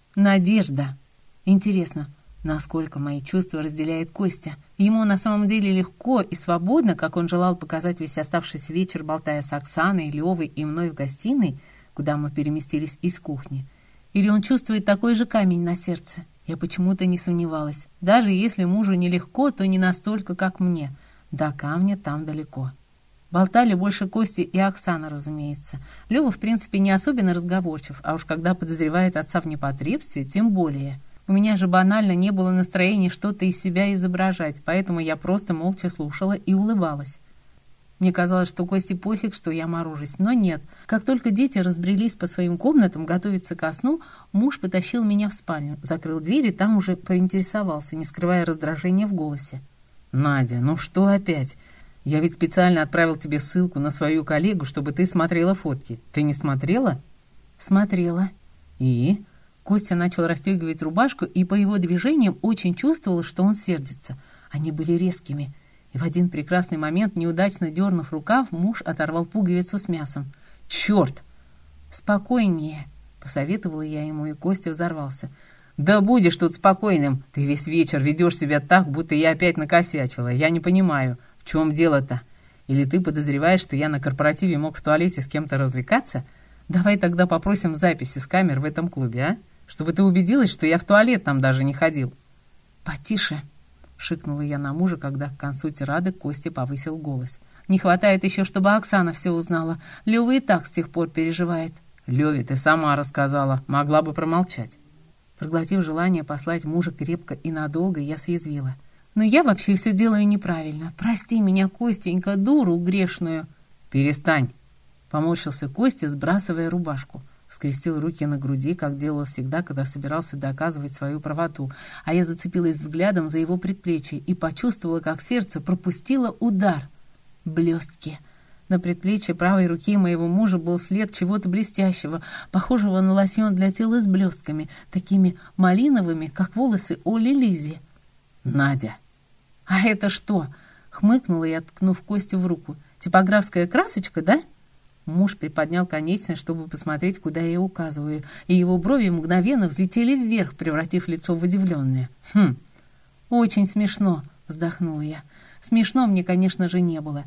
Надежда. Интересно, насколько мои чувства разделяет Костя? Ему на самом деле легко и свободно, как он желал показать весь оставшийся вечер, болтая с Оксаной, Левой и мной в гостиной, куда мы переместились из кухни. Или он чувствует такой же камень на сердце? Я почему-то не сомневалась. Даже если мужу нелегко, то не настолько, как мне. До камня там далеко. Болтали больше Кости и Оксана, разумеется. Лёва, в принципе, не особенно разговорчив, а уж когда подозревает отца в непотребстве, тем более. У меня же банально не было настроения что-то из себя изображать, поэтому я просто молча слушала и улыбалась. Мне казалось, что Косте пофиг, что я морожусь, но нет. Как только дети разбрелись по своим комнатам готовиться ко сну, муж потащил меня в спальню, закрыл дверь и там уже поинтересовался, не скрывая раздражения в голосе. «Надя, ну что опять? Я ведь специально отправил тебе ссылку на свою коллегу, чтобы ты смотрела фотки. Ты не смотрела?» «Смотрела». «И?» Костя начал расстегивать рубашку, и по его движениям очень чувствовал, что он сердится. Они были резкими. И в один прекрасный момент, неудачно дернув рукав, муж оторвал пуговицу с мясом. «Черт!» «Спокойнее», — посоветовала я ему, и Костя взорвался. «Да будешь тут спокойным. Ты весь вечер ведешь себя так, будто я опять накосячила. Я не понимаю, в чем дело-то? Или ты подозреваешь, что я на корпоративе мог в туалете с кем-то развлекаться? Давай тогда попросим записи с камер в этом клубе, а? Чтобы ты убедилась, что я в туалет там даже не ходил». «Потише», — шикнула я на мужа, когда к концу тирады Костя повысил голос. «Не хватает еще, чтобы Оксана все узнала. Лёва и так с тех пор переживает». «Лёве, ты сама рассказала. Могла бы промолчать». Проглотив желание послать мужа крепко и надолго, я съязвила. «Но я вообще все делаю неправильно. Прости меня, Костенька, дуру грешную». «Перестань», — поморщился Костя, сбрасывая рубашку. Скрестил руки на груди, как делал всегда, когда собирался доказывать свою правоту, а я зацепилась взглядом за его предплечье и почувствовала, как сердце пропустило удар. Блестки. На предплечье правой руки моего мужа был след чего-то блестящего, похожего на лосьон для тела с блестками, такими малиновыми, как волосы Оли Лизи. «Надя!» «А это что?» — хмыкнула я, ткнув Костю в руку. «Типографская красочка, да?» Муж приподнял конечность, чтобы посмотреть, куда я указываю, и его брови мгновенно взлетели вверх, превратив лицо в удивленное. «Хм, очень смешно», — вздохнула я. «Смешно мне, конечно же, не было.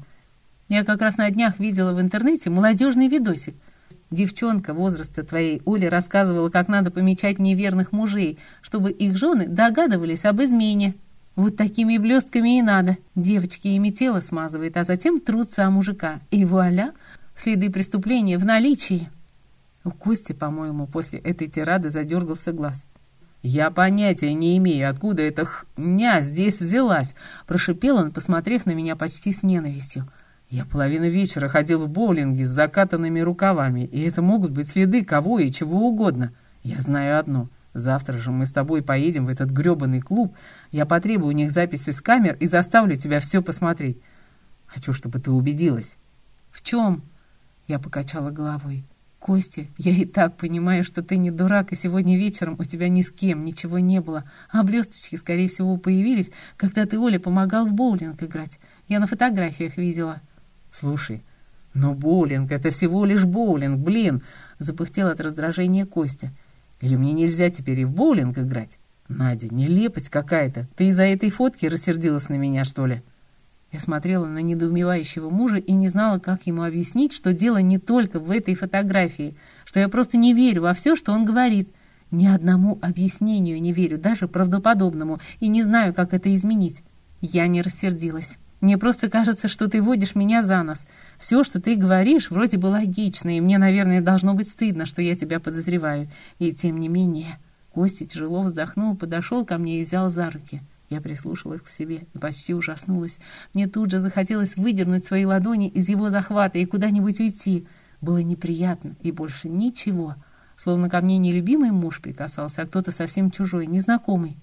Я как раз на днях видела в интернете молодежный видосик. Девчонка возраста твоей Оли рассказывала, как надо помечать неверных мужей, чтобы их жены догадывались об измене. Вот такими блестками и надо. Девочки ими тело смазывает, а затем трутся о мужика. И вуаля! Следы преступления в наличии». У Кости, по-моему, после этой тирады задергался глаз. «Я понятия не имею, откуда эта хня здесь взялась», — прошипел он, посмотрев на меня почти с ненавистью. «Я половину вечера ходил в боулинге с закатанными рукавами, и это могут быть следы кого и чего угодно. Я знаю одно. Завтра же мы с тобой поедем в этот грёбаный клуб. Я потребую у них записи с камер и заставлю тебя все посмотреть. Хочу, чтобы ты убедилась». «В чем?» Я покачала головой. «Костя, я и так понимаю, что ты не дурак, и сегодня вечером у тебя ни с кем ничего не было, а блесточки, скорее всего, появились, когда ты Оле помогал в боулинг играть. Я на фотографиях видела». «Слушай, но боулинг — это всего лишь боулинг, блин!» — запыхтел от раздражения Костя. «Или мне нельзя теперь и в боулинг играть? Надя, нелепость какая-то. Ты из-за этой фотки рассердилась на меня, что ли?» Я смотрела на недоумевающего мужа и не знала, как ему объяснить, что дело не только в этой фотографии, что я просто не верю во все, что он говорит. Ни одному объяснению не верю, даже правдоподобному, и не знаю, как это изменить. Я не рассердилась. Мне просто кажется, что ты водишь меня за нос. Все, что ты говоришь, вроде бы логично, и мне, наверное, должно быть стыдно, что я тебя подозреваю. И тем не менее... Костя тяжело вздохнул, подошел ко мне и взял за руки. Я прислушалась к себе и почти ужаснулась. Мне тут же захотелось выдернуть свои ладони из его захвата и куда-нибудь уйти. Было неприятно и больше ничего. Словно ко мне не любимый муж прикасался, а кто-то совсем чужой, незнакомый.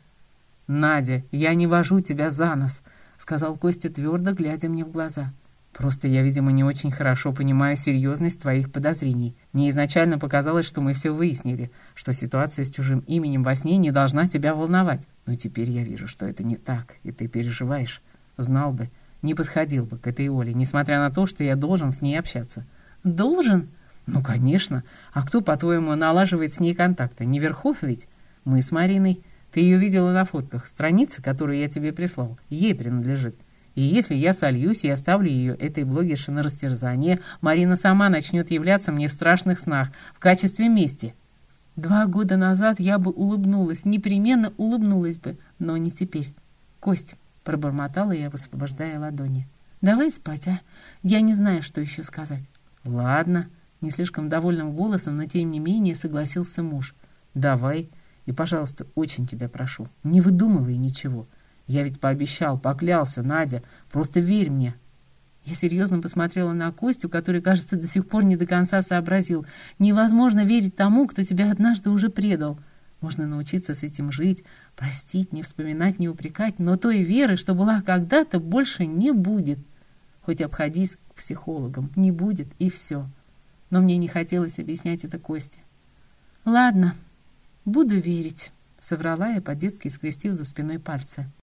«Надя, я не вожу тебя за нос», — сказал Костя твердо, глядя мне в глаза. «Просто я, видимо, не очень хорошо понимаю серьезность твоих подозрений. Мне изначально показалось, что мы все выяснили, что ситуация с чужим именем во сне не должна тебя волновать. Но теперь я вижу, что это не так, и ты переживаешь. Знал бы, не подходил бы к этой Оле, несмотря на то, что я должен с ней общаться». «Должен?» «Ну, конечно. А кто, по-твоему, налаживает с ней контакты? Не Верхов ведь?» Мы с Мариной. Ты ее видела на фотках. Страница, которую я тебе прислал, ей принадлежит. И если я сольюсь и оставлю ее этой блогерше на растерзание, Марина сама начнет являться мне в страшных снах в качестве мести. 2 года назад я бы улыбнулась, непременно улыбнулась бы, но не теперь. Кость, пробормотала я, высвобождая ладони. Давай спать, а? Я не знаю, что еще сказать. Ладно, не слишком довольным голосом, но тем не менее согласился муж. Давай, и, пожалуйста, очень тебя прошу, не выдумывай ничего. Я ведь пообещал, поклялся, Надя, просто верь мне. Я серьезно посмотрела на Костю, который, кажется, до сих пор не до конца сообразил. Невозможно верить тому, кто тебя однажды уже предал. Можно научиться с этим жить, простить, не вспоминать, не упрекать, но той веры, что была когда-то, больше не будет. Хоть обходись к психологам, не будет, и все. Но мне не хотелось объяснять это Косте. «Ладно, буду верить», — соврала я, по-детски скрестив за спиной пальцы.